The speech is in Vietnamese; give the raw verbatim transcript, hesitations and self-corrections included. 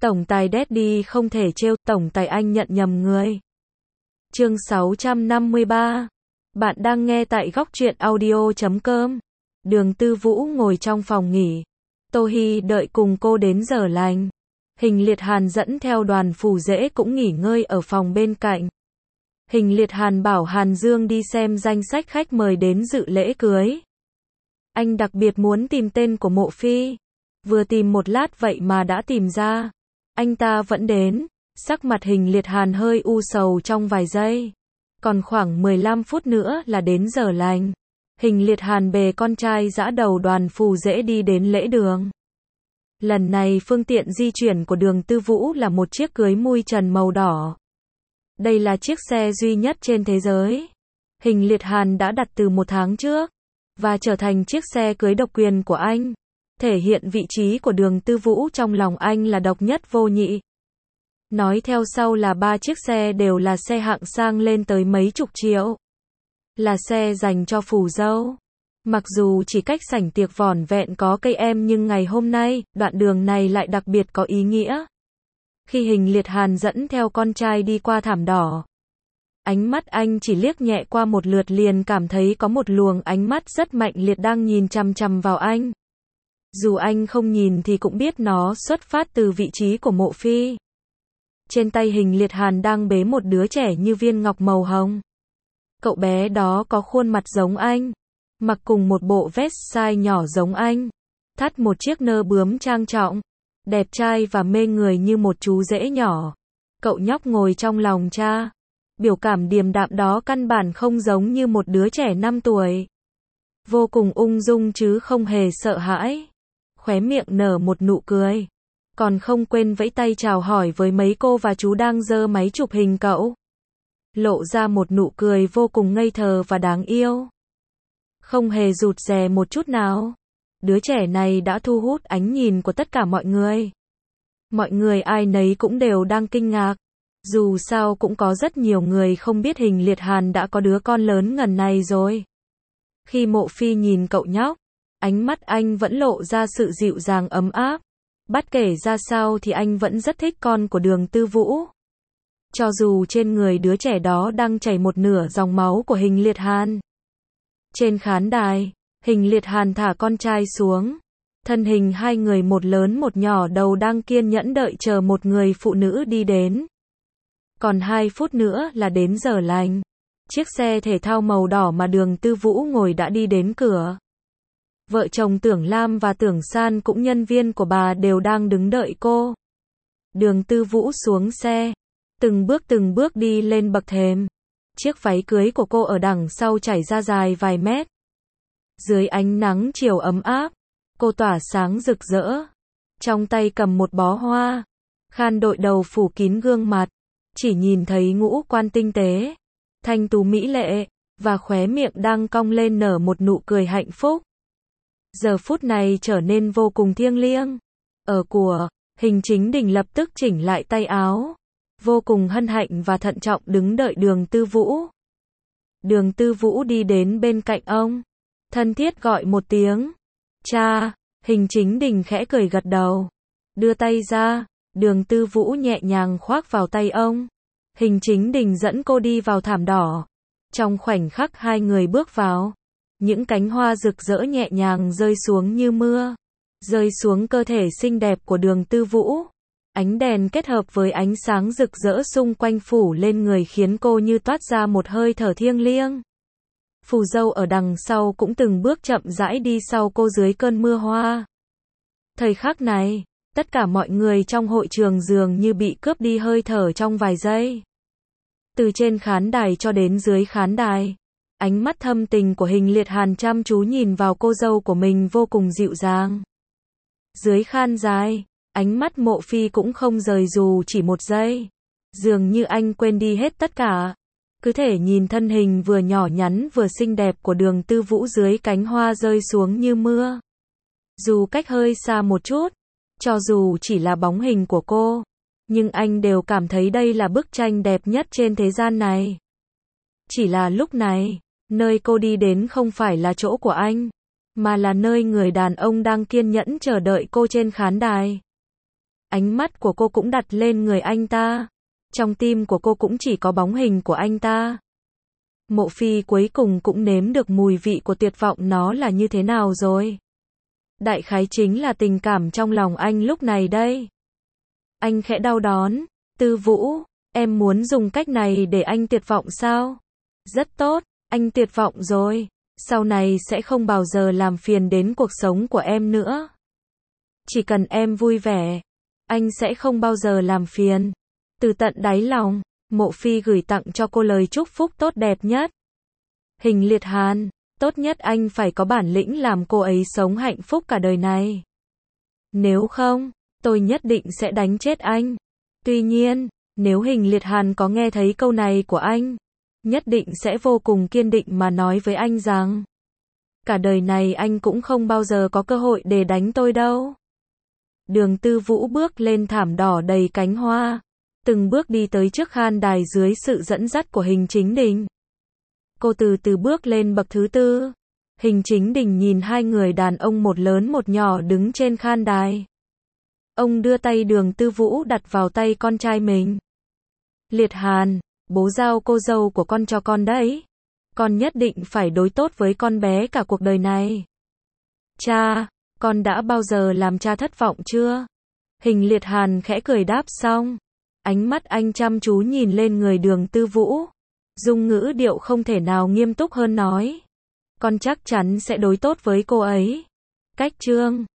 Tổng tài Daddy không thể trêu, tổng tài anh nhận nhầm người. Chương sáu trăm năm mươi ba. Bạn đang nghe tại góc truyện audio chấm com. Đường Tư Vũ ngồi trong phòng nghỉ. Tô Hi đợi cùng cô đến giờ lành. Hình Liệt Hàn dẫn theo đoàn phù dễ cũng nghỉ ngơi ở phòng bên cạnh. Hình Liệt Hàn bảo Hàn Dương đi xem danh sách khách mời đến dự lễ cưới. Anh đặc biệt muốn tìm tên của Mộ Phi. Vừa tìm một lát vậy mà đã tìm ra. Anh ta vẫn đến. Sắc mặt Hình Liệt Hàn hơi u sầu trong vài giây. Còn khoảng mười lăm phút nữa là đến giờ lành. Hình Liệt Hàn bề con trai dã đầu đoàn phù dễ đi đến lễ đường. Lần này phương tiện di chuyển của Đường Tư Vũ là một chiếc cưới mui trần màu đỏ. Đây là chiếc xe duy nhất trên thế giới. Hình Liệt Hàn đã đặt từ một tháng trước. Và trở thành chiếc xe cưới độc quyền của anh. Thể hiện vị trí của Đường Tư Vũ trong lòng anh là độc nhất vô nhị. Nói theo sau là ba chiếc xe đều là xe hạng sang lên tới mấy chục triệu. Là xe dành cho phù dâu. Mặc dù chỉ cách sảnh tiệc vỏn vẹn có cây em nhưng ngày hôm nay, đoạn đường này lại đặc biệt có ý nghĩa. Khi Hình Liệt Hàn dẫn theo con trai đi qua thảm đỏ. Ánh mắt anh chỉ liếc nhẹ qua một lượt liền cảm thấy có một luồng ánh mắt rất mạnh liệt đang nhìn chằm chằm vào anh. Dù anh không nhìn thì cũng biết nó xuất phát từ vị trí của Mộ Phi. Trên tay Hình Liệt Hàn đang bế một đứa trẻ như viên ngọc màu hồng. Cậu bé đó có khuôn mặt giống anh. Mặc cùng một bộ vest size nhỏ giống anh. Thắt một chiếc nơ bướm trang trọng. Đẹp trai và mê người như một chú rể nhỏ. Cậu nhóc ngồi trong lòng cha. Biểu cảm điềm đạm đó căn bản không giống như một đứa trẻ năm tuổi. Vô cùng ung dung chứ không hề sợ hãi. Khóe miệng nở một nụ cười. Còn không quên vẫy tay chào hỏi với mấy cô và chú đang giơ máy chụp hình cậu. Lộ ra một nụ cười vô cùng ngây thơ và đáng yêu. Không hề rụt rè một chút nào. Đứa trẻ này đã thu hút ánh nhìn của tất cả mọi người. Mọi người ai nấy cũng đều đang kinh ngạc. Dù sao cũng có rất nhiều người không biết Hình Liệt Hàn đã có đứa con lớn ngần này rồi. Khi Mộ Phi nhìn cậu nhóc, ánh mắt anh vẫn lộ ra sự dịu dàng ấm áp. Bất kể ra sao thì anh vẫn rất thích con của Đường Tư Vũ. Cho dù trên người đứa trẻ đó đang chảy một nửa dòng máu của Hình Liệt Hàn. Trên khán đài, Hình Liệt Hàn thả con trai xuống. Thân hình hai người một lớn một nhỏ đầu đang kiên nhẫn đợi chờ một người phụ nữ đi đến. Còn hai phút nữa là đến giờ lành. Chiếc xe thể thao màu đỏ mà Đường Tư Vũ ngồi đã đi đến cửa. Vợ chồng Tưởng Lam và Tưởng San cũng nhân viên của bà đều đang đứng đợi cô. Đường Tư Vũ xuống xe. Từng bước từng bước đi lên bậc thềm. Chiếc váy cưới của cô ở đằng sau chảy ra dài vài mét. Dưới ánh nắng chiều ấm áp, cô tỏa sáng rực rỡ. Trong tay cầm một bó hoa. Khăn đội đầu phủ kín gương mặt. Chỉ nhìn thấy ngũ quan tinh tế, thanh tú mỹ lệ, và khóe miệng đang cong lên nở một nụ cười hạnh phúc. Giờ phút này trở nên vô cùng thiêng liêng. Ở của, Hình Chính Đình lập tức chỉnh lại tay áo. Vô cùng hân hạnh và thận trọng đứng đợi Đường Tư Vũ. Đường Tư Vũ đi đến bên cạnh ông. Thân thiết gọi một tiếng. Cha, Hình Chính Đình khẽ cười gật đầu. Đưa tay ra, Đường Tư Vũ nhẹ nhàng khoác vào tay ông. Hình Chính Đình dẫn cô đi vào thảm đỏ. Trong khoảnh khắc hai người bước vào. Những cánh hoa rực rỡ nhẹ nhàng rơi xuống như mưa. Rơi xuống cơ thể xinh đẹp của Đường Tư Vũ. Ánh đèn kết hợp với ánh sáng rực rỡ xung quanh phủ lên người khiến cô như toát ra một hơi thở thiêng liêng. Phù dâu ở đằng sau cũng từng bước chậm rãi đi sau cô dưới cơn mưa hoa. Thời khắc này, tất cả mọi người trong hội trường dường như bị cướp đi hơi thở trong vài giây. Từ trên khán đài cho đến dưới khán đài, ánh mắt thâm tình của Hình Liệt Hàn chăm chú nhìn vào cô dâu của mình vô cùng dịu dàng. Dưới khán đài, ánh mắt Mộ Phi cũng không rời dù chỉ một giây. Dường như anh quên đi hết tất cả. Cứ thể nhìn thân hình vừa nhỏ nhắn vừa xinh đẹp của Đường Tư Vũ dưới cánh hoa rơi xuống như mưa. Dù cách hơi xa một chút, cho dù chỉ là bóng hình của cô, nhưng anh đều cảm thấy đây là bức tranh đẹp nhất trên thế gian này. Chỉ là lúc này, nơi cô đi đến không phải là chỗ của anh, mà là nơi người đàn ông đang kiên nhẫn chờ đợi cô trên khán đài. Ánh mắt của cô cũng đặt lên người anh ta. Trong tim của cô cũng chỉ có bóng hình của anh ta. Mộ Phi cuối cùng cũng nếm được mùi vị của tuyệt vọng nó là như thế nào rồi. Đại khái chính là tình cảm trong lòng anh lúc này đây. Anh khẽ đau đón. Tư Vũ, em muốn dùng cách này để anh tuyệt vọng sao? Rất tốt, anh tuyệt vọng rồi. Sau này sẽ không bao giờ làm phiền đến cuộc sống của em nữa. Chỉ cần em vui vẻ, anh sẽ không bao giờ làm phiền. Từ tận đáy lòng, Mộ Phi gửi tặng cho cô lời chúc phúc tốt đẹp nhất. Hình Liệt Hàn, tốt nhất anh phải có bản lĩnh làm cô ấy sống hạnh phúc cả đời này. Nếu không, tôi nhất định sẽ đánh chết anh. Tuy nhiên, nếu Hình Liệt Hàn có nghe thấy câu này của anh, nhất định sẽ vô cùng kiên định mà nói với anh rằng, cả đời này anh cũng không bao giờ có cơ hội để đánh tôi đâu. Đường Tư Vũ bước lên thảm đỏ đầy cánh hoa, từng bước đi tới trước khan đài dưới sự dẫn dắt của Hình Chính Đình. Cô từ từ bước lên bậc thứ tư. Hình Chính Đình nhìn hai người đàn ông một lớn một nhỏ đứng trên khan đài. Ông đưa tay Đường Tư Vũ đặt vào tay con trai mình. Liệt Hàn, bố giao cô dâu của con cho con đấy. Con nhất định phải đối tốt với con bé cả cuộc đời này. Cha, con đã bao giờ làm cha thất vọng chưa? Hình Liệt Hàn khẽ cười đáp xong. Ánh mắt anh chăm chú nhìn lên người Đường Tư Vũ. Dùng ngữ điệu không thể nào nghiêm túc hơn nói. Con chắc chắn sẽ đối tốt với cô ấy. Cách chương